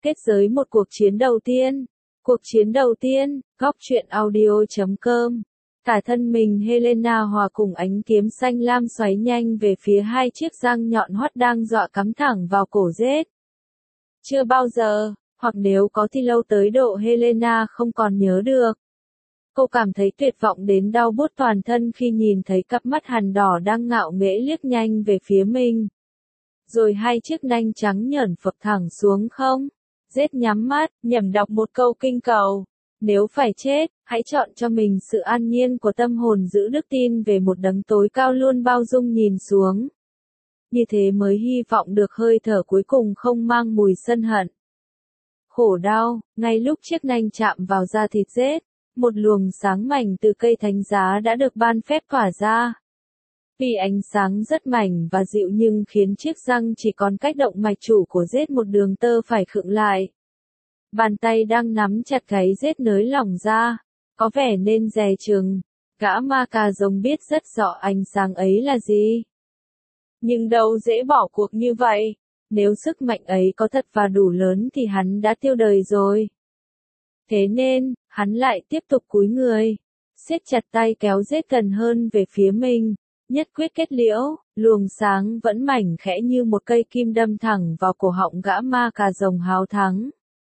Kết giới một cuộc chiến đầu tiên. Cuộc chiến đầu tiên, góc truyện audio.com. Cả thân mình Helena hòa cùng ánh kiếm xanh lam xoáy nhanh về phía hai chiếc răng nhọn hoắt đang dọa cắm thẳng vào cổ Zed. Chưa bao giờ, hoặc nếu có thì lâu tới độ Helena không còn nhớ được. Cô cảm thấy tuyệt vọng đến đau buốt toàn thân khi nhìn thấy cặp mắt hằn đỏ đang ngạo nghễ liếc nhanh về phía mình. Rồi hai chiếc nanh trắng nhởn phập thẳng xuống không. Zed nhắm mắt, nhẩm đọc một câu kinh cầu. Nếu phải chết, hãy chọn cho mình sự an nhiên của tâm hồn, giữ đức tin về một đấng tối cao luôn bao dung nhìn xuống. Như thế mới hy vọng được hơi thở cuối cùng không mang mùi sân hận. Khổ đau, ngay lúc chiếc nanh chạm vào da thịt Zed, một luồng sáng mảnh từ cây thánh giá đã được ban phép tỏa ra. Vì ánh sáng rất mảnh và dịu nhưng khiến chiếc răng chỉ còn cách động mạch chủ của Zed một đường tơ phải khựng lại. Bàn tay đang nắm chặt gáy Zed nới lỏng ra, có vẻ nên dè chừng. Gã ma cà rồng biết rất rõ ánh sáng ấy là gì. Nhưng đâu dễ bỏ cuộc như vậy. Nếu sức mạnh ấy có thật và đủ lớn thì hắn đã tiêu đời rồi. Thế nên, hắn lại tiếp tục cúi người, siết chặt tay kéo Zed gần hơn về phía mình, nhất quyết kết liễu, luồng sáng vẫn mảnh khẽ như một cây kim đâm thẳng vào cổ họng gã ma cà rồng háo thắng.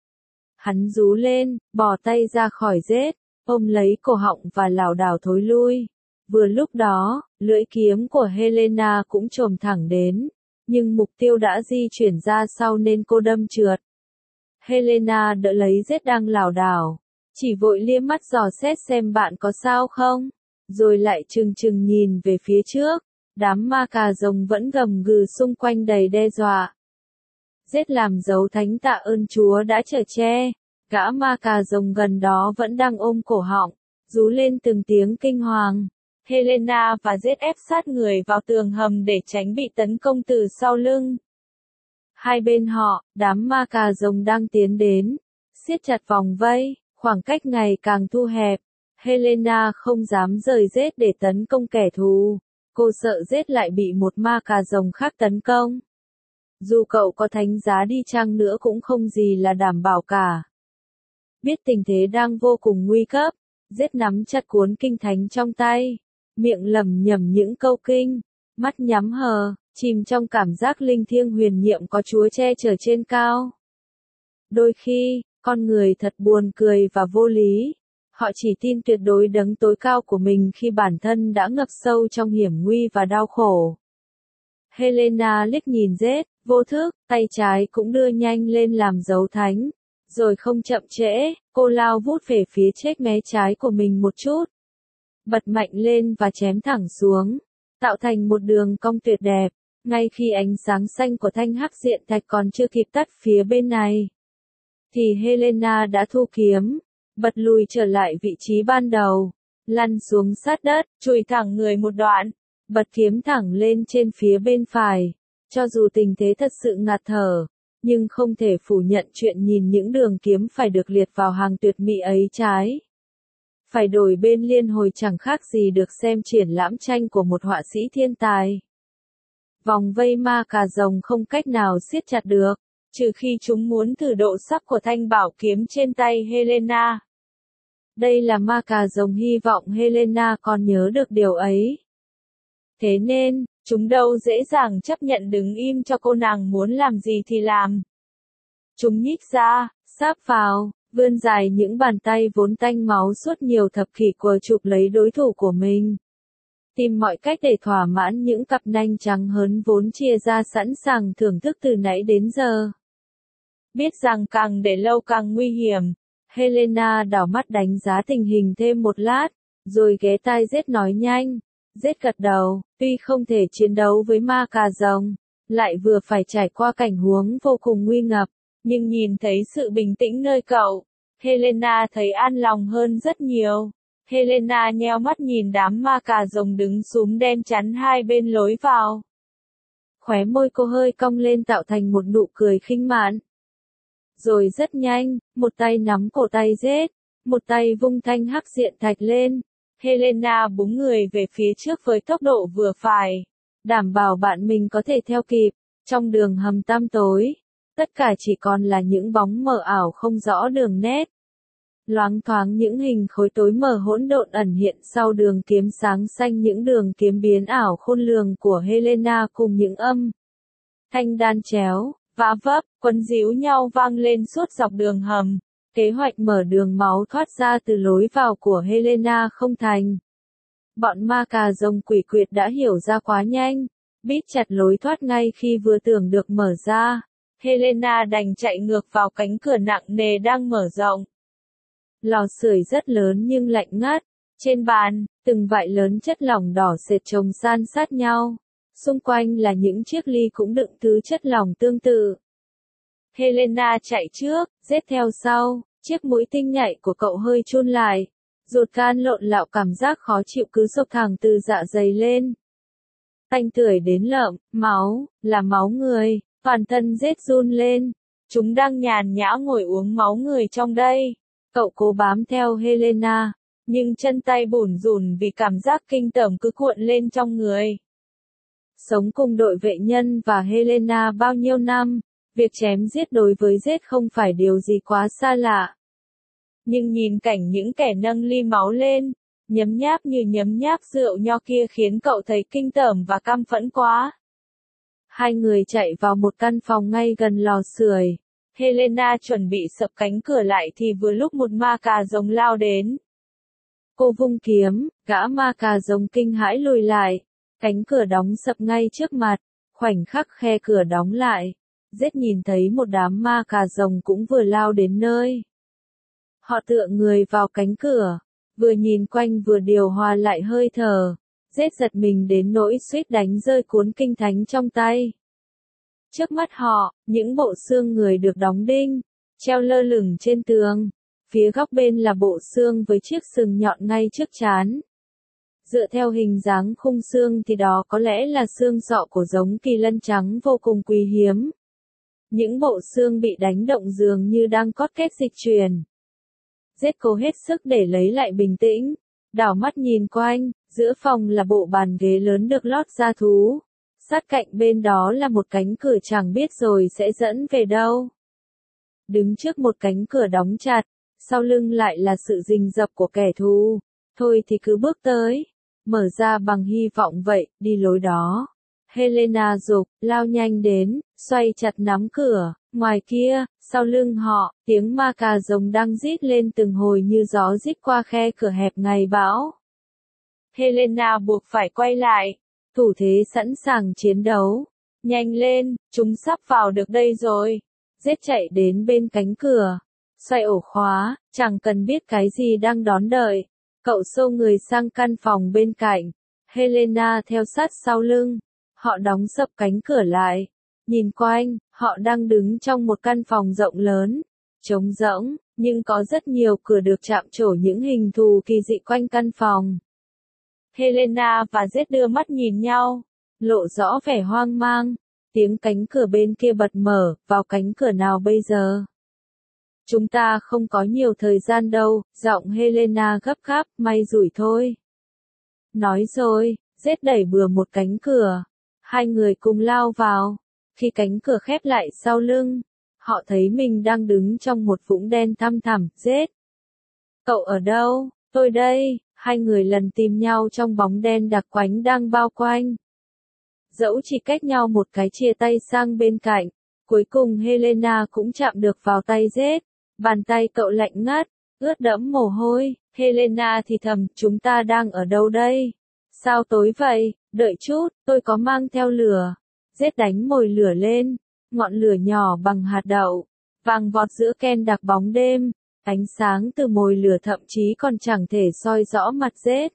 Hắn rú lên, bò tay ra khỏi Zed, ôm lấy cổ họng và lảo đảo thối lui. Vừa lúc đó, lưỡi kiếm của Helena cũng chồm thẳng đến, nhưng mục tiêu đã di chuyển ra sau nên cô đâm trượt. Helena đỡ lấy Zed đang lảo đảo, chỉ vội liếc mắt dò xét xem bạn có sao không, rồi lại trừng trừng nhìn về phía trước, đám ma cà rồng vẫn gầm gừ xung quanh đầy đe dọa. Zed làm dấu thánh tạ ơn Chúa đã chở che, gã ma cà rồng gần đó vẫn đang ôm cổ họng, rú lên từng tiếng kinh hoàng. Helena và Zed ép sát người vào tường hầm để tránh bị tấn công từ sau lưng. Hai bên họ, đám ma cà rồng đang tiến đến, siết chặt vòng vây, khoảng cách ngày càng thu hẹp. Helena không dám rời Zed để tấn công kẻ thù, cô sợ Zed lại bị một ma cà rồng khác tấn công. Dù cậu có thánh giá đi chăng nữa cũng không gì là đảm bảo cả. Biết tình thế đang vô cùng nguy cấp, Zed nắm chặt cuốn kinh thánh trong tay, miệng lẩm nhẩm những câu kinh, mắt nhắm hờ, chìm trong cảm giác linh thiêng huyền nhiệm có Chúa che chở trên cao. Đôi khi, con người thật buồn cười và vô lý. Họ chỉ tin tuyệt đối đấng tối cao của mình khi bản thân đã ngập sâu trong hiểm nguy và đau khổ. Helena liếc nhìn Zed, vô thức, tay trái cũng đưa nhanh lên làm dấu thánh. Rồi không chậm trễ, cô lao vút về phía chiếc mé trái của mình một chút. Bật mạnh lên và chém thẳng xuống, tạo thành một đường cong tuyệt đẹp, ngay khi ánh sáng xanh của thanh hắc diện thạch còn chưa kịp tắt phía bên này. Thì Helena đã thu kiếm, bật lùi trở lại vị trí ban đầu, lăn xuống sát đất, chùi thẳng người một đoạn, bật kiếm thẳng lên trên phía bên phải. Cho dù tình thế thật sự ngạt thở, nhưng không thể phủ nhận chuyện nhìn những đường kiếm phải được liệt vào hàng tuyệt mỹ ấy trái. Phải đổi bên liên hồi chẳng khác gì được xem triển lãm tranh của một họa sĩ thiên tài. Vòng vây ma cà rồng không cách nào siết chặt được, trừ khi chúng muốn thử độ sắc của thanh bảo kiếm trên tay Helena. Đây là ma cà rồng hy vọng Helena còn nhớ được điều ấy. Thế nên, chúng đâu dễ dàng chấp nhận đứng im cho cô nàng muốn làm gì thì làm. Chúng nhích ra, sáp vào, vươn dài những bàn tay vốn tanh máu suốt nhiều thập kỷ quờ chụp lấy đối thủ của mình. Tìm mọi cách để thỏa mãn những cặp nanh trắng hớn vốn chia ra sẵn sàng thưởng thức từ nãy đến giờ. Biết rằng càng để lâu càng nguy hiểm, Helena đảo mắt đánh giá tình hình thêm một lát, rồi ghé tai Zed nói nhanh. Zed gật đầu, tuy không thể chiến đấu với ma cà rồng, lại vừa phải trải qua cảnh huống vô cùng nguy ngập, nhưng nhìn thấy sự bình tĩnh nơi cậu, Helena thấy an lòng hơn rất nhiều. Helena nheo mắt nhìn đám ma cà rồng đứng súm đen chắn hai bên lối vào. Khóe môi cô hơi cong lên tạo thành một nụ cười khinh mạn. Rồi rất nhanh, một tay nắm cổ tay Zed, một tay vung thanh hắc diện thạch lên. Helena búng người về phía trước với tốc độ vừa phải, đảm bảo bạn mình có thể theo kịp. Trong đường hầm tăm tối, Tất cả chỉ còn là những bóng mờ ảo không rõ đường nét. Loáng thoáng những hình khối tối mờ hỗn độn ẩn hiện sau đường kiếm sáng xanh, những đường kiếm biến ảo khôn lường của Helena cùng những âm thanh đan chéo, vá vấp, quấn díu nhau vang lên suốt dọc đường hầm. Kế hoạch mở đường máu thoát ra từ lối vào của Helena không thành. Bọn ma cà rồng quỷ quyệt đã hiểu ra quá nhanh, bít chặt lối thoát ngay khi vừa tưởng được mở ra. Helena đành chạy ngược vào cánh cửa nặng nề đang mở rộng. Lò sưởi rất lớn nhưng lạnh ngắt. Trên bàn, từng vại lớn chất lỏng đỏ sệt chồng san sát nhau. Xung quanh là những chiếc ly cũng đựng thứ chất lỏng tương tự. Helena chạy trước, Zed theo sau, chiếc mũi tinh nhạy của cậu hơi chun lại. Ruột gan lộn lạo, cảm giác khó chịu cứ xộc thẳng từ dạ dày lên. Tanh tưởi đến lợm, máu, là máu người, toàn thân Zed run lên. Chúng đang nhàn nhã ngồi uống máu người trong đây. Cậu cố bám theo Helena, nhưng chân tay bủn rủn vì cảm giác kinh tởm cứ cuộn lên trong người. Sống cùng đội vệ nhân và Helena bao nhiêu năm, việc chém giết đối với Zed không phải điều gì quá xa lạ. Nhưng nhìn cảnh những kẻ nâng ly máu lên, nhấm nháp như nhấm nháp rượu nho kia khiến cậu thấy kinh tởm và căm phẫn quá. Hai người chạy vào một căn phòng ngay gần lò sưởi. Helena chuẩn bị sập cánh cửa lại thì vừa lúc một ma cà rồng lao đến. Cô vung kiếm, gã ma cà rồng kinh hãi lùi lại. Cánh cửa đóng sập ngay trước mặt, khoảnh khắc khe cửa đóng lại. Zed nhìn thấy một đám ma cà rồng cũng vừa lao đến nơi. Họ tựa người vào cánh cửa, vừa nhìn quanh vừa điều hòa lại hơi thở. Zed giật mình đến nỗi suýt đánh rơi cuốn kinh thánh trong tay. Trước mắt họ, những bộ xương người được đóng đinh, treo lơ lửng trên tường. Phía góc bên là bộ xương với chiếc sừng nhọn ngay trước trán. Dựa theo hình dáng khung xương thì đó có lẽ là xương sọ của giống kỳ lân trắng vô cùng quý hiếm. Những bộ xương bị đánh động dường như đang cót két dịch chuyển. Zed cố hết sức để lấy lại bình tĩnh, đảo mắt nhìn quanh, giữa phòng là bộ bàn ghế lớn được lót da thú. Sát cạnh bên đó là một cánh cửa chẳng biết rồi sẽ dẫn về đâu. Đứng trước một cánh cửa đóng chặt, sau lưng lại là sự rình rập của kẻ thù. Thôi thì cứ bước tới, mở ra bằng hy vọng vậy, đi lối đó. Helena giục, lao nhanh đến, xoay chặt nắm cửa. Ngoài kia, sau lưng họ, tiếng ma cà rồng đang rít lên từng hồi như gió rít qua khe cửa hẹp ngày bão. Helena buộc phải quay lại, thủ thế sẵn sàng chiến đấu. Nhanh lên, chúng sắp vào được đây rồi. Zed chạy đến bên cánh cửa, xoay ổ khóa, chẳng cần biết cái gì đang đón đợi. Cậu xô người sang căn phòng bên cạnh, Helena theo sát sau lưng. Họ đóng sập cánh cửa lại. Nhìn quanh, họ đang đứng trong một căn phòng rộng lớn, trống rỗng, nhưng có rất nhiều cửa được chạm trổ những hình thù kỳ dị quanh căn phòng. Helena và Zed đưa mắt nhìn nhau, lộ rõ vẻ hoang mang. Tiếng cánh cửa bên kia bật mở, vào cánh cửa nào bây giờ? Chúng ta không có nhiều thời gian đâu, giọng Helena gấp gáp, may rủi thôi. Nói rồi, Zed đẩy bừa một cánh cửa. Hai người cùng lao vào. Khi cánh cửa khép lại sau lưng, họ thấy mình đang đứng trong một vũng đen thăm thẳm. Zed, cậu ở đâu? Tôi đây. Hai người lần tìm nhau trong bóng đen đặc quánh đang bao quanh. Dẫu chỉ cách nhau một cái chia tay sang bên cạnh, cuối cùng Helena cũng chạm được vào tay Zed. Bàn tay cậu lạnh ngắt, ướt đẫm mồ hôi. Helena thì thầm, chúng ta đang ở đâu đây? Sao tối vậy? Đợi chút, tôi có mang theo lửa. Zed đánh mồi lửa lên, ngọn lửa nhỏ bằng hạt đậu, vàng vọt giữa ken đặc bóng đêm. Ánh sáng từ mồi lửa thậm chí còn chẳng thể soi rõ mặt Zed.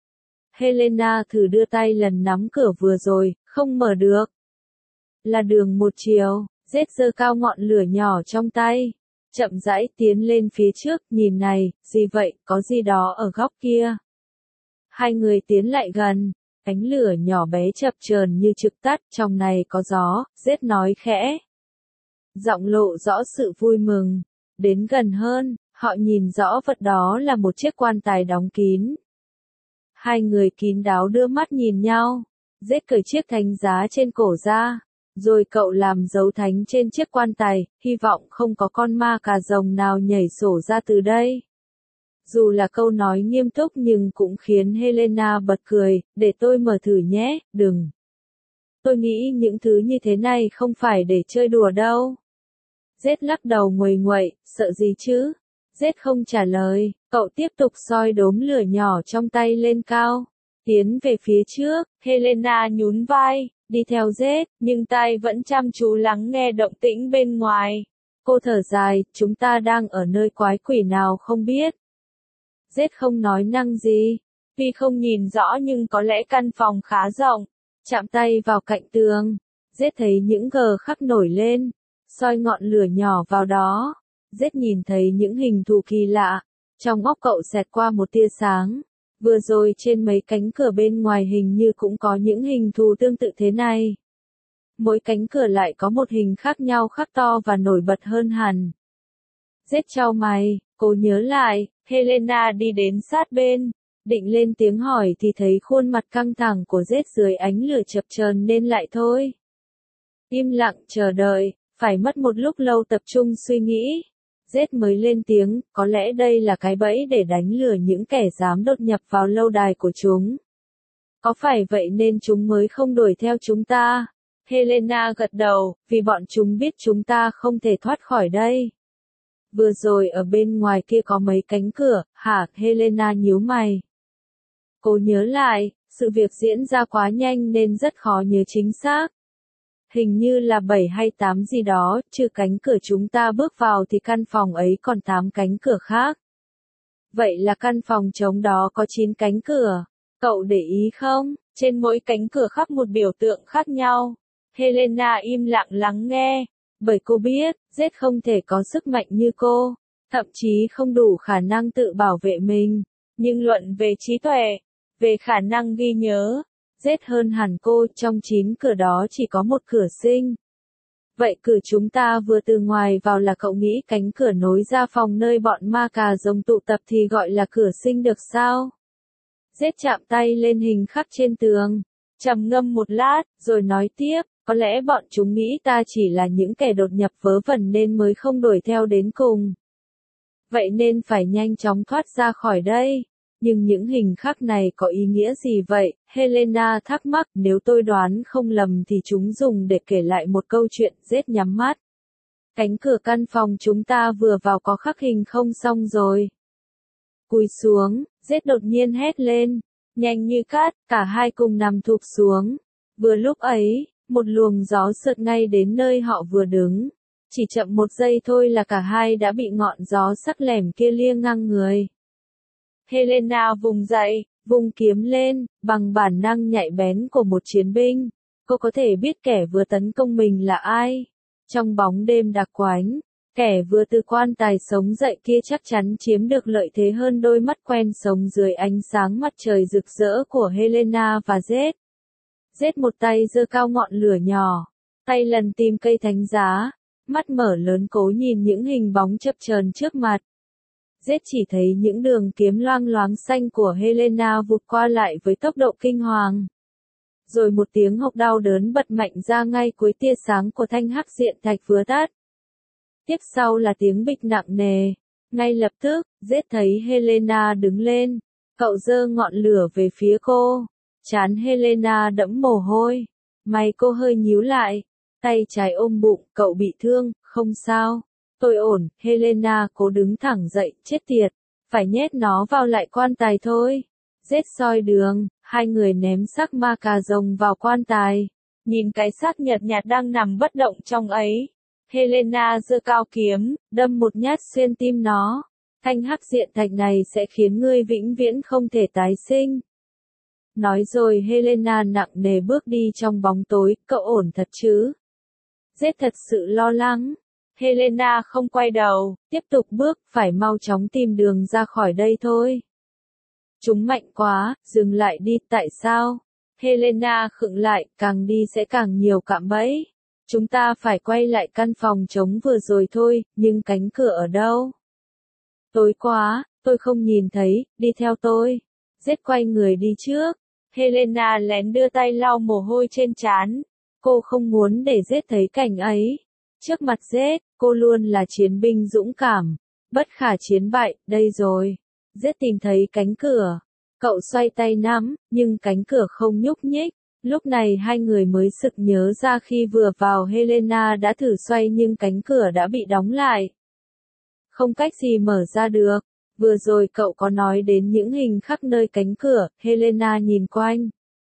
Helena thử đưa tay lần nắm cửa vừa rồi, không mở được. Là đường một chiều. Zed giơ cao ngọn lửa nhỏ trong tay, chậm rãi tiến lên phía trước, nhìn này, gì vậy, có gì đó ở góc kia. Hai người tiến lại gần, ánh lửa nhỏ bé chập chờn như trực tắt, trong này có gió, Zed nói khẽ. Giọng lộ rõ sự vui mừng. Đến gần hơn, họ nhìn rõ vật đó là một chiếc quan tài đóng kín. Hai người kín đáo đưa mắt nhìn nhau. Zed cởi chiếc thánh giá trên cổ ra. Rồi cậu làm dấu thánh trên chiếc quan tài, hy vọng không có con ma cà rồng nào nhảy sổ ra từ đây. Dù là câu nói nghiêm túc nhưng cũng khiến Helena bật cười, để tôi mở thử nhé, đừng. Tôi nghĩ những thứ như thế này không phải để chơi đùa đâu. Z lắc đầu nguầy nguậy, sợ gì chứ? Z không trả lời, cậu tiếp tục soi đốm lửa nhỏ trong tay lên cao. Tiến về phía trước, Helena nhún vai, đi theo Z, nhưng tai vẫn chăm chú lắng nghe động tĩnh bên ngoài. Cô thở dài, chúng ta đang ở nơi quái quỷ nào không biết. Z không nói năng gì, tuy không nhìn rõ nhưng có lẽ căn phòng khá rộng. Chạm tay vào cạnh tường, Z thấy những gờ khắc nổi lên, soi ngọn lửa nhỏ vào đó. Z nhìn thấy những hình thù kỳ lạ, trong óc cậu xẹt qua một tia sáng. Vừa rồi trên mấy cánh cửa bên ngoài hình như cũng có những hình thù tương tự thế này. Mỗi cánh cửa lại có một hình khác nhau khắc to và nổi bật hơn hẳn. Z chau mày, cô nhớ lại, Helena đi đến sát bên, định lên tiếng hỏi thì thấy khuôn mặt căng thẳng của Z dưới ánh lửa chập chờn nên lại thôi. Im lặng chờ đợi, phải mất một lúc lâu tập trung suy nghĩ. Z mới lên tiếng, có lẽ đây là cái bẫy để đánh lừa những kẻ dám đột nhập vào lâu đài của chúng. Có phải vậy nên chúng mới không đuổi theo chúng ta? Helena gật đầu, vì bọn chúng biết chúng ta không thể thoát khỏi đây. Vừa rồi ở bên ngoài kia có mấy cánh cửa, hả? Helena nhíu mày. Cô nhớ lại, sự việc diễn ra quá nhanh nên rất khó nhớ chính xác. Hình như là 7 hay 8 gì đó, trừ cánh cửa chúng ta bước vào thì căn phòng ấy còn 8 cánh cửa khác. Vậy là căn phòng trống đó có 9 cánh cửa. Cậu để ý không? Trên mỗi cánh cửa khắc một biểu tượng khác nhau. Helena im lặng lắng nghe. Bởi cô biết, Z không thể có sức mạnh như cô. Thậm chí không đủ khả năng tự bảo vệ mình. Nhưng luận về trí tuệ, về khả năng ghi nhớ, Z hơn hẳn cô, trong 9 cửa đó chỉ có một cửa sinh. Vậy cửa chúng ta vừa từ ngoài vào là cậu nghĩ cánh cửa nối ra phòng nơi bọn ma cà rồng tụ tập thì gọi là cửa sinh được sao? Z chạm tay lên hình khắc trên tường, trầm ngâm một lát, rồi nói tiếp, có lẽ bọn chúng nghĩ ta chỉ là những kẻ đột nhập vớ vẩn nên mới không đuổi theo đến cùng. Vậy nên phải nhanh chóng thoát ra khỏi đây. Nhưng những hình khắc này có ý nghĩa gì vậy? Helena thắc mắc, nếu tôi đoán không lầm thì chúng dùng để kể lại một câu chuyện. Z nhắm mắt. Cánh cửa căn phòng chúng ta vừa vào có khắc hình không xong rồi. Cúi xuống, Z đột nhiên hét lên. Nhanh như cát, cả hai cùng nằm thụp xuống. Vừa lúc ấy, một luồng gió sượt ngay đến nơi họ vừa đứng. Chỉ chậm một giây thôi là cả hai đã bị ngọn gió sắc lẻm kia liêng ngang người. Helena vùng dậy, vung kiếm lên, bằng bản năng nhạy bén của một chiến binh. Cô có thể biết kẻ vừa tấn công mình là ai. Trong bóng đêm đặc quánh, kẻ vừa từ quan tài sống dậy kia chắc chắn chiếm được lợi thế hơn đôi mắt quen sống dưới ánh sáng mặt trời rực rỡ của Helena và Z. Z một tay giơ cao ngọn lửa nhỏ, tay lần tìm cây thánh giá, mắt mở lớn cố nhìn những hình bóng chập chờn trước mặt. Z chỉ thấy những đường kiếm loang loáng xanh của Helena vụt qua lại với tốc độ kinh hoàng. Rồi một tiếng hộc đau đớn bật mạnh ra ngay cuối tia sáng của thanh hắc diện thạch vừa tắt. Tiếp sau là tiếng bịch nặng nề. Ngay lập tức, Z thấy Helena đứng lên. Cậu giơ ngọn lửa về phía cô. Trán Helena đẫm mồ hôi. Mày cô hơi nhíu lại. Tay trái ôm bụng, cậu bị thương, không sao. Tôi ổn, Helena cố đứng thẳng dậy, chết tiệt. Phải nhét nó vào lại quan tài thôi. Z soi đường, hai người ném xác ma cà rồng vào quan tài. Nhìn cái xác nhợt nhạt đang nằm bất động trong ấy. Helena giơ cao kiếm, đâm một nhát xuyên tim nó. Thanh hắc diện thạch này sẽ khiến ngươi vĩnh viễn không thể tái sinh. Nói rồi Helena nặng nề bước đi trong bóng tối, cậu ổn thật chứ? Z thật sự lo lắng. Helena không quay đầu, tiếp tục bước, phải mau chóng tìm đường ra khỏi đây thôi. Chúng mạnh quá, dừng lại đi, tại sao? Helena khựng lại, càng đi sẽ càng nhiều cạm bẫy. Chúng ta phải quay lại căn phòng trống vừa rồi thôi, nhưng cánh cửa ở đâu? Tối quá, tôi không nhìn thấy, đi theo tôi. Z quay người đi trước. Helena lén đưa tay lau mồ hôi trên trán. Cô không muốn để Z thấy cảnh ấy. Trước mặt Z, cô luôn là chiến binh dũng cảm, bất khả chiến bại, đây rồi. Z tìm thấy cánh cửa. Cậu xoay tay nắm, nhưng cánh cửa không nhúc nhích. Lúc này hai người mới sực nhớ ra khi vừa vào Helena đã thử xoay nhưng cánh cửa đã bị đóng lại. Không cách gì mở ra được. Vừa rồi cậu có nói đến những hình khắc nơi cánh cửa, Helena nhìn quanh.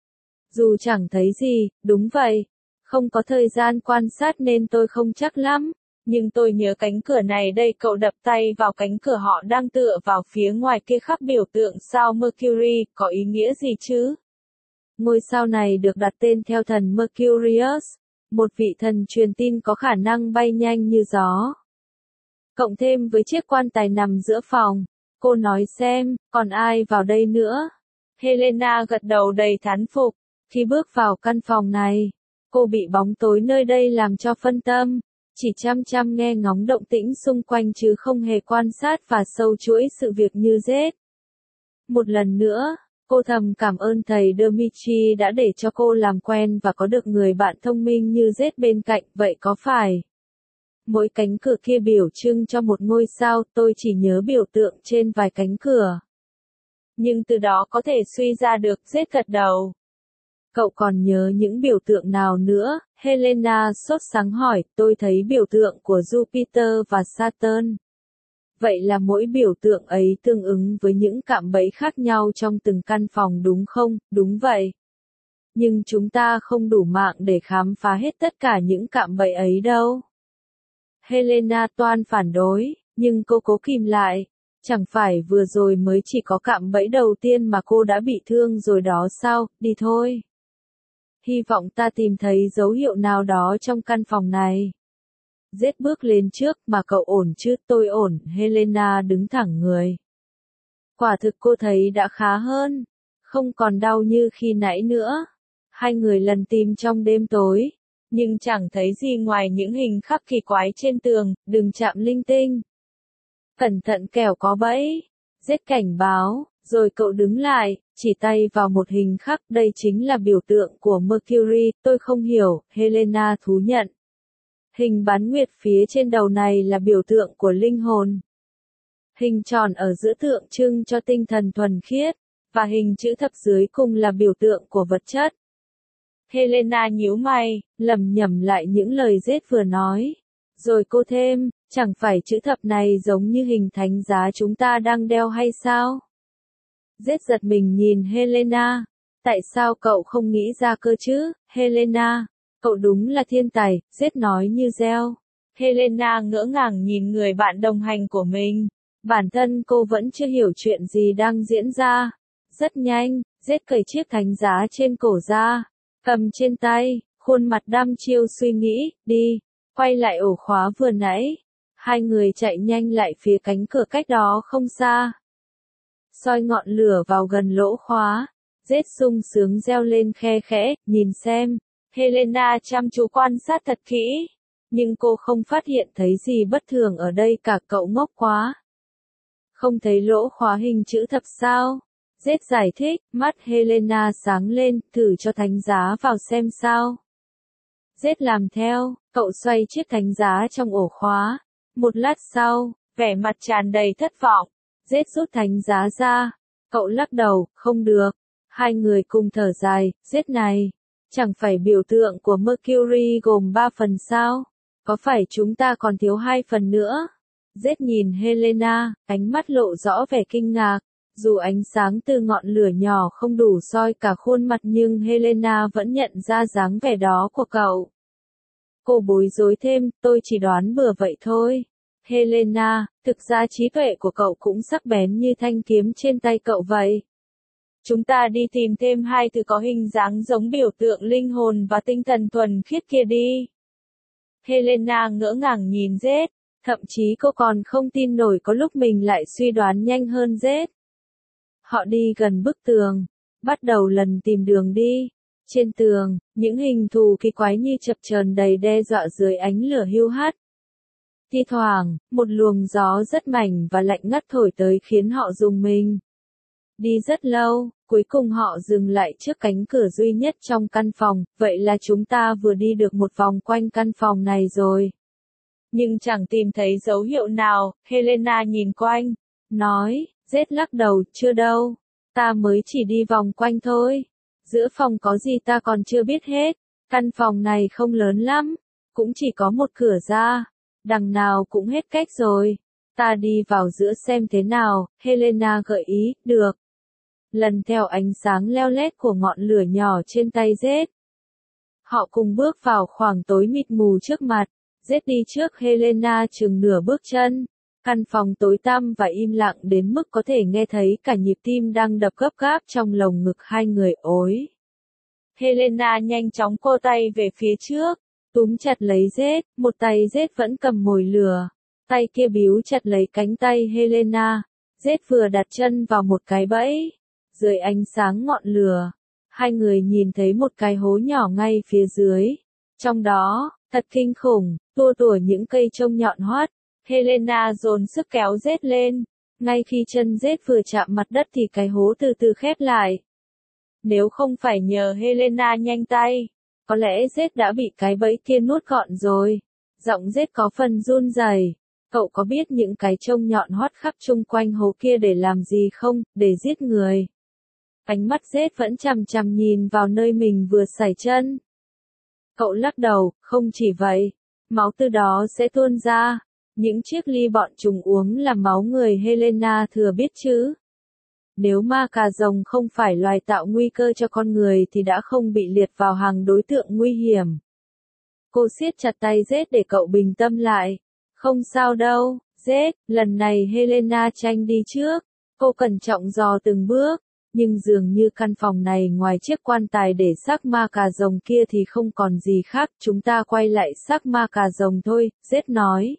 Dù chẳng thấy gì, đúng vậy. Không có thời gian quan sát nên tôi không chắc lắm. Nhưng tôi nhớ cánh cửa này đây, cậu đập tay vào cánh cửa, họ đang tựa vào phía ngoài kia khắc biểu tượng sao Mercury, có ý nghĩa gì chứ? Ngôi sao này được đặt tên theo thần Mercurius, một vị thần truyền tin có khả năng bay nhanh như gió. Cộng thêm với chiếc quan tài nằm giữa phòng, cô nói xem, còn ai vào đây nữa? Helena gật đầu đầy thán phục. Khi bước vào căn phòng này, cô bị bóng tối nơi đây làm cho phân tâm, chỉ chăm chăm nghe ngóng động tĩnh xung quanh chứ không hề quan sát và sâu chuỗi sự việc như Z. Một lần nữa, cô thầm cảm ơn thầy Dmitri đã để cho cô làm quen và có được người bạn thông minh như Z bên cạnh, vậy có phải? Mỗi cánh cửa kia biểu trưng cho một ngôi sao, tôi chỉ nhớ biểu tượng trên vài cánh cửa. Nhưng từ đó có thể suy ra được, Z gật đầu. Cậu còn nhớ những biểu tượng nào nữa? Helena sốt sắng hỏi, tôi thấy biểu tượng của Jupiter và Saturn. Vậy là mỗi biểu tượng ấy tương ứng với những cạm bẫy khác nhau trong từng căn phòng đúng không? Đúng vậy. Nhưng chúng ta không đủ mạng để khám phá hết tất cả những cạm bẫy ấy đâu. Helena toan phản đối, nhưng cô cố kìm lại. Chẳng phải vừa rồi mới chỉ có cạm bẫy đầu tiên mà cô đã bị thương rồi đó sao? Đi thôi. Hy vọng ta tìm thấy dấu hiệu nào đó trong căn phòng này. Z bước lên trước, mà cậu ổn chứ? Tôi ổn. Helena đứng thẳng người. Quả thực cô thấy đã khá hơn. Không còn đau như khi nãy nữa. Hai người lần tìm trong đêm tối. Nhưng chẳng thấy gì ngoài những hình khắc kỳ quái trên tường, đừng chạm linh tinh. Cẩn thận kẻo có bẫy. Z cảnh báo, rồi cậu đứng lại, chỉ tay vào một hình khắc, đây chính là biểu tượng của Mercury, tôi không hiểu, Helena thú nhận. Hình bán nguyệt phía trên đầu này là biểu tượng của linh hồn. Hình tròn ở giữa tượng trưng cho tinh thần thuần khiết, và hình chữ thập dưới cùng là biểu tượng của vật chất. Helena nhíu mày, lẩm nhẩm lại những lời Z vừa nói. Rồi cô thêm, chẳng phải chữ thập này giống như hình thánh giá chúng ta đang đeo hay sao? Z giật mình nhìn Helena. Tại sao cậu không nghĩ ra cơ chứ, Helena? Cậu đúng là thiên tài, Z nói như reo. Helena ngỡ ngàng nhìn người bạn đồng hành của mình. Bản thân cô vẫn chưa hiểu chuyện gì đang diễn ra. Rất nhanh, Z cởi chiếc thánh giá trên cổ ra, cầm trên tay, khuôn mặt đăm chiêu suy nghĩ, đi, quay lại ổ khóa vừa nãy. Hai người chạy nhanh lại phía cánh cửa cách đó không xa. Soi ngọn lửa vào gần lỗ khóa. Z sung sướng reo lên khe khẽ, nhìn xem. Helena chăm chú quan sát thật kỹ. Nhưng cô không phát hiện thấy gì bất thường ở đây cả, cậu ngốc quá. Không thấy lỗ khóa hình chữ thập sao? Z giải thích, mắt Helena sáng lên, thử cho thánh giá vào xem sao. Z làm theo, cậu xoay chiếc thánh giá trong ổ khóa. Một lát sau, vẻ mặt tràn đầy thất vọng. Z rút thánh giá ra. Cậu lắc đầu, không được. Hai người cùng thở dài, Z này. Chẳng phải biểu tượng của Mercury gồm 3 phần sao? Có phải chúng ta còn thiếu 2 phần nữa? Z nhìn Helena, ánh mắt lộ rõ vẻ kinh ngạc. Dù ánh sáng từ ngọn lửa nhỏ không đủ soi cả khuôn mặt nhưng Helena vẫn nhận ra dáng vẻ đó của cậu. Cô bối rối thêm, tôi chỉ đoán bừa vậy thôi. Helena, thực ra trí tuệ của cậu cũng sắc bén như thanh kiếm trên tay cậu vậy. Chúng ta đi tìm thêm 2 thứ có hình dáng giống biểu tượng linh hồn và tinh thần thuần khiết kia đi. Helena ngỡ ngàng nhìn Z, thậm chí cô còn không tin nổi có lúc mình lại suy đoán nhanh hơn Z. Họ đi gần bức tường, bắt đầu lần tìm đường đi. Trên tường, những hình thù kỳ quái như chập chờn đầy đe dọa dưới ánh lửa hiu hắt. Thi thoảng, một luồng gió rất mạnh và lạnh ngắt thổi tới khiến họ rùng mình. Đi rất lâu, Cuối cùng họ dừng lại trước cánh cửa duy nhất trong căn phòng, vậy là chúng ta vừa đi được một vòng quanh căn phòng này rồi. Nhưng chẳng tìm thấy dấu hiệu nào, Helena nhìn quanh, nói, Jet lắc đầu, chưa đâu, ta mới chỉ đi vòng quanh thôi. Giữa phòng có gì ta còn chưa biết hết, căn phòng này không lớn lắm, cũng chỉ có một cửa ra, đằng nào cũng hết cách rồi. Ta đi vào giữa xem thế nào, Helena gợi ý, được. Lần theo ánh sáng leo lét của ngọn lửa nhỏ trên tay Jet. Họ cùng bước vào khoảng tối mịt mù trước mặt, Jet đi trước Helena chừng nửa bước chân. Căn phòng tối tăm và im lặng đến mức có thể nghe thấy cả nhịp tim đang đập gấp gáp trong lồng ngực hai người ối. Helena nhanh chóng cô tay về phía trước, túm chặt lấy Jet, một tay Jet vẫn cầm mồi lửa, tay kia bíu chặt lấy cánh tay Helena. Jet vừa đặt chân vào một cái bẫy. Dưới ánh sáng ngọn lửa, hai người nhìn thấy một cái hố nhỏ ngay phía dưới. Trong đó, thật kinh khủng, tua tủa những cây trông nhọn hoắt. Helena dồn sức kéo Jet lên. Ngay khi chân Jet vừa chạm mặt đất thì cái hố từ từ khép lại. Nếu không phải nhờ Helena nhanh tay, có lẽ Jet đã bị cái bẫy kia nuốt gọn rồi. Giọng Jet có phần run rẩy. Cậu có biết những cái trông nhọn hoắt khắp chung quanh hố kia để làm gì không? Để giết người. Ánh mắt Jet vẫn chằm chằm nhìn vào nơi mình vừa sải chân. Cậu lắc đầu, không chỉ vậy, máu từ đó sẽ tuôn ra. Những chiếc ly bọn chúng uống là máu người, Helena thừa biết chứ. Nếu ma cà rồng không phải loài tạo nguy cơ cho con người thì đã không bị liệt vào hàng đối tượng nguy hiểm. Cô siết chặt tay Jet để cậu bình tâm lại. Không sao đâu, Jet, lần này Helena tranh đi trước. Cô cẩn trọng dò từng bước. Nhưng dường như căn phòng này ngoài chiếc quan tài để xác ma cà rồng kia thì không còn gì khác, chúng ta quay lại xác ma cà rồng thôi, Jet nói.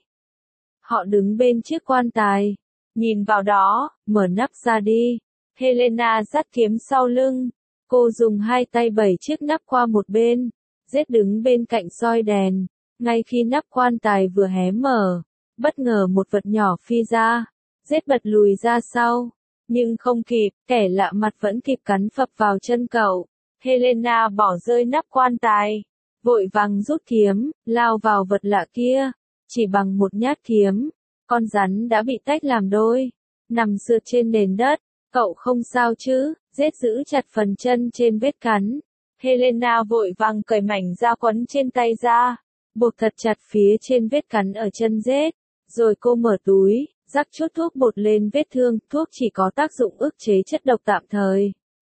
Họ đứng bên chiếc quan tài, nhìn vào đó, mở nắp ra đi. Helena dắt kiếm sau lưng, cô dùng hai tay bẩy chiếc nắp qua một bên. Jet đứng bên cạnh soi đèn, ngay khi nắp quan tài vừa hé mở, bất ngờ một vật nhỏ phi ra. Jet bật lùi ra sau. Nhưng không kịp, kẻ lạ mặt vẫn kịp cắn phập vào chân cậu. Helena bỏ rơi nắp quan tài, vội vàng rút kiếm, lao vào vật lạ kia. Chỉ bằng một nhát kiếm, con rắn đã bị tách làm đôi, nằm sượt trên nền đất. Cậu không sao chứ? Jet giữ chặt phần chân trên vết cắn. Helena vội vàng cởi mảnh da quấn trên tay ra, buộc thật chặt phía trên vết cắn ở chân Jet. Rồi cô mở túi, rắc chút thuốc bột lên vết thương, thuốc chỉ có tác dụng ức chế chất độc tạm thời.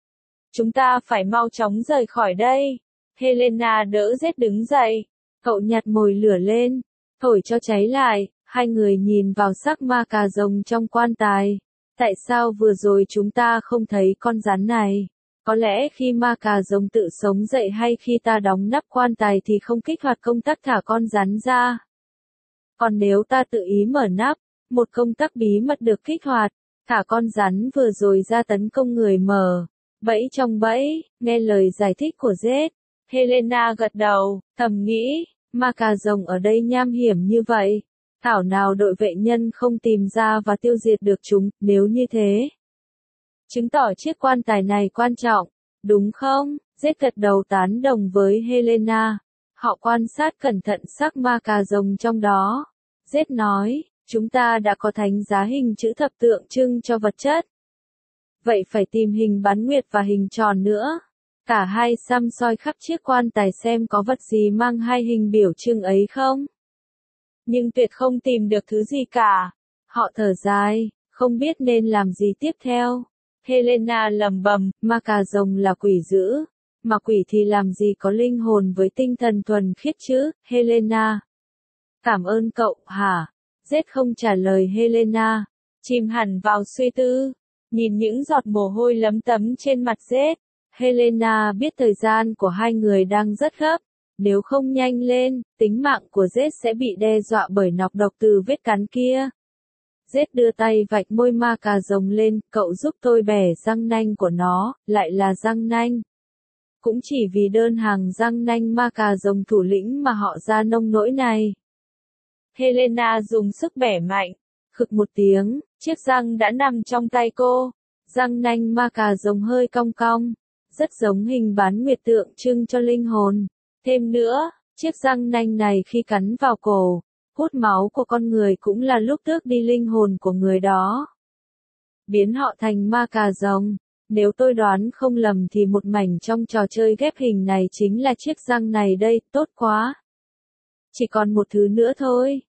Chúng ta phải mau chóng rời khỏi đây. Helena đỡ Jet đứng dậy. Cậu nhặt mồi lửa lên, thổi cho cháy lại. Hai người nhìn vào xác ma cà rồng trong quan tài. Tại sao vừa rồi chúng ta không thấy con rắn này? Có lẽ khi ma cà rồng tự sống dậy hay khi ta đóng nắp quan tài thì không kích hoạt công tắc thả con rắn ra. Còn nếu ta tự ý mở nắp, một công tắc bí mật được kích hoạt, thả con rắn vừa rồi ra tấn công người mở bẫy trong bẫy. Nghe lời giải thích của Jet, Helena gật đầu, thầm nghĩ, ma cà rồng ở đây nham hiểm như vậy, thảo nào đội vệ nhân không tìm ra và tiêu diệt được chúng. Nếu như thế, chứng tỏ chiếc quan tài này quan trọng, đúng không? Jet gật đầu tán đồng với Helena. Họ quan sát cẩn thận xác ma cà rồng trong đó. Jet nói, chúng ta đã có thánh giá hình chữ thập tượng trưng cho vật chất. Vậy phải tìm hình bán nguyệt và hình tròn nữa. Cả hai xăm soi khắp chiếc quan tài xem có vật gì mang hai hình biểu trưng ấy không. Nhưng tuyệt không tìm được thứ gì cả. Họ thở dài, không biết nên làm gì tiếp theo. Helena lẩm bẩm, ma cà rồng là quỷ dữ, mà quỷ thì làm gì có linh hồn với tinh thần thuần khiết chứ, Helena. Cảm ơn cậu, hả? Jet không trả lời Helena, chìm hẳn vào suy tư, nhìn những giọt mồ hôi lấm tấm trên mặt Jet. Helena biết thời gian của hai người đang rất gấp, nếu không nhanh lên, tính mạng của Jet sẽ bị đe dọa bởi nọc độc từ vết cắn kia. Jet đưa tay vạch môi ma cà rồng lên, cậu giúp tôi bẻ răng nanh của nó, lại là răng nanh. Cũng chỉ vì đơn hàng răng nanh ma cà rồng thủ lĩnh mà họ ra nông nỗi này. Helena dùng sức bẻ mạnh, khực một tiếng, chiếc răng đã nằm trong tay cô. Răng nanh ma cà rồng hơi cong cong, rất giống hình bán nguyệt tượng trưng cho linh hồn. Thêm nữa, chiếc răng nanh này khi cắn vào cổ, hút máu của con người cũng là lúc tước đi linh hồn của người đó, biến họ thành ma cà rồng. Nếu tôi đoán không lầm thì một mảnh trong trò chơi ghép hình này chính là chiếc răng này đây, tốt quá. Chỉ còn một thứ nữa thôi.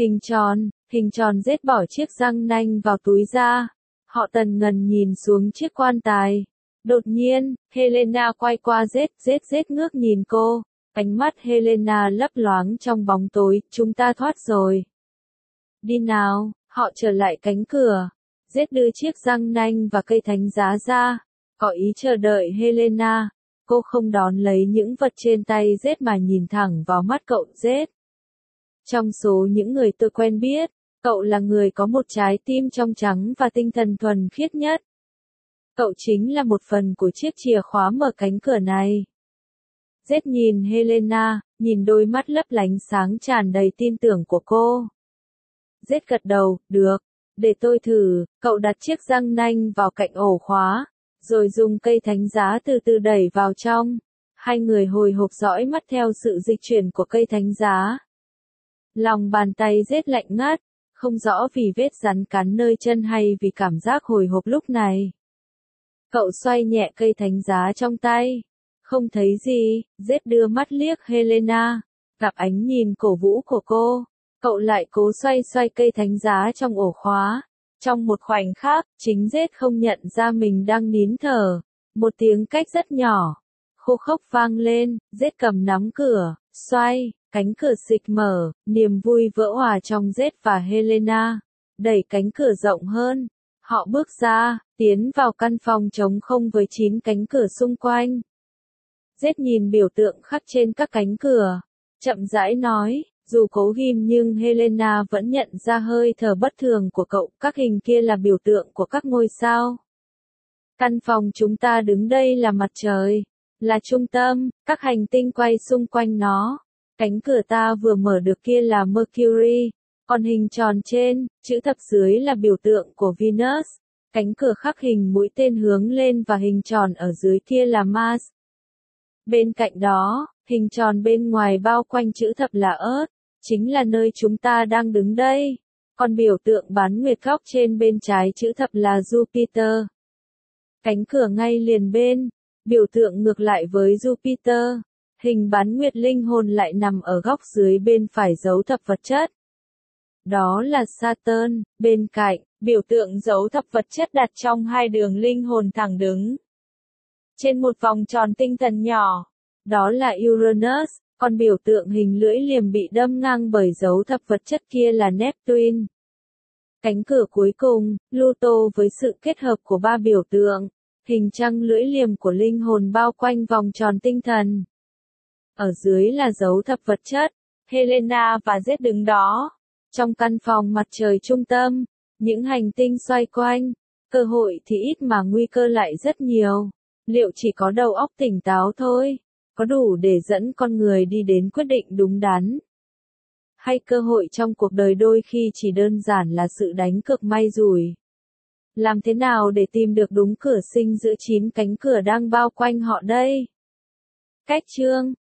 Hình tròn rết bỏ chiếc răng nanh vào túi ra. Họ tần ngần nhìn xuống chiếc quan tài. Đột nhiên, Helena quay qua rết ngước nhìn cô. Ánh mắt Helena lấp loáng trong bóng tối, chúng ta thoát rồi. Đi nào, họ trở lại cánh cửa. Rết đưa chiếc răng nanh và cây thánh giá ra, có ý chờ đợi Helena. Cô không đón lấy những vật trên tay Rết mà nhìn thẳng vào mắt cậu Rết. Trong số những người tôi quen biết, cậu là người có một trái tim trong trắng và tinh thần thuần khiết nhất. Cậu chính là một phần của chiếc chìa khóa mở cánh cửa này. Rết nhìn Helena, nhìn đôi mắt lấp lánh sáng tràn đầy tin tưởng của cô. Rết gật đầu, được. Để tôi thử, cậu đặt chiếc răng nanh vào cạnh ổ khóa, rồi dùng cây thánh giá từ từ đẩy vào trong. Hai người hồi hộp dõi mắt theo sự dịch chuyển của cây thánh giá. Lòng bàn tay Rết lạnh ngắt, không rõ vì vết rắn cắn nơi chân hay vì cảm giác hồi hộp lúc này. Cậu xoay nhẹ cây thánh giá trong tay. Không thấy gì, Rết đưa mắt liếc Helena, gặp ánh nhìn cổ vũ của cô. Cậu lại cố xoay cây thánh giá trong ổ khóa. Trong một khoảnh khắc, chính Rết không nhận ra mình đang nín thở. Một tiếng cách rất nhỏ, khô khốc vang lên, Rết cầm nắm cửa, xoay, cánh cửa xịch mở, niềm vui vỡ hòa trong Rết và Helena. Đẩy cánh cửa rộng hơn, họ bước ra, tiến vào căn phòng trống không với 9 cánh cửa xung quanh. Rết nhìn biểu tượng khắc trên các cánh cửa, chậm rãi nói. Dù cố ghim nhưng Helena vẫn nhận ra hơi thở bất thường của cậu, các hình kia là biểu tượng của các ngôi sao. Căn phòng chúng ta đứng đây là mặt trời, là trung tâm, các hành tinh quay xung quanh nó. Cánh cửa ta vừa mở được kia là Mercury, còn hình tròn trên, chữ thập dưới là biểu tượng của Venus. Cánh cửa khắc hình mũi tên hướng lên và hình tròn ở dưới kia là Mars. Bên cạnh đó, hình tròn bên ngoài bao quanh chữ thập là Earth, chính là nơi chúng ta đang đứng đây. Còn biểu tượng bán nguyệt góc trên bên trái chữ thập là Jupiter. Cánh cửa ngay liền bên, biểu tượng ngược lại với Jupiter. Hình bán nguyệt linh hồn lại nằm ở góc dưới bên phải dấu thập vật chất. Đó là Saturn, bên cạnh, biểu tượng dấu thập vật chất đặt trong hai đường linh hồn thẳng đứng. Trên một vòng tròn tinh thần nhỏ, đó là Uranus, còn biểu tượng hình lưỡi liềm bị đâm ngang bởi dấu thập vật chất kia là Neptune. Cánh cửa cuối cùng, Pluto với sự kết hợp của ba biểu tượng, hình trăng lưỡi liềm của linh hồn bao quanh vòng tròn tinh thần. Ở dưới là dấu thập vật chất, Helena và Zed đứng đó. Trong căn phòng mặt trời trung tâm, những hành tinh xoay quanh, cơ hội thì ít mà nguy cơ lại rất nhiều. Liệu chỉ có đầu óc tỉnh táo thôi, có đủ để dẫn con người đi đến quyết định đúng đắn? Hay cơ hội trong cuộc đời đôi khi chỉ đơn giản là sự đánh cược may rủi? Làm thế nào để tìm được đúng cửa sinh giữa 9 cánh cửa đang bao quanh họ đây? Cách chương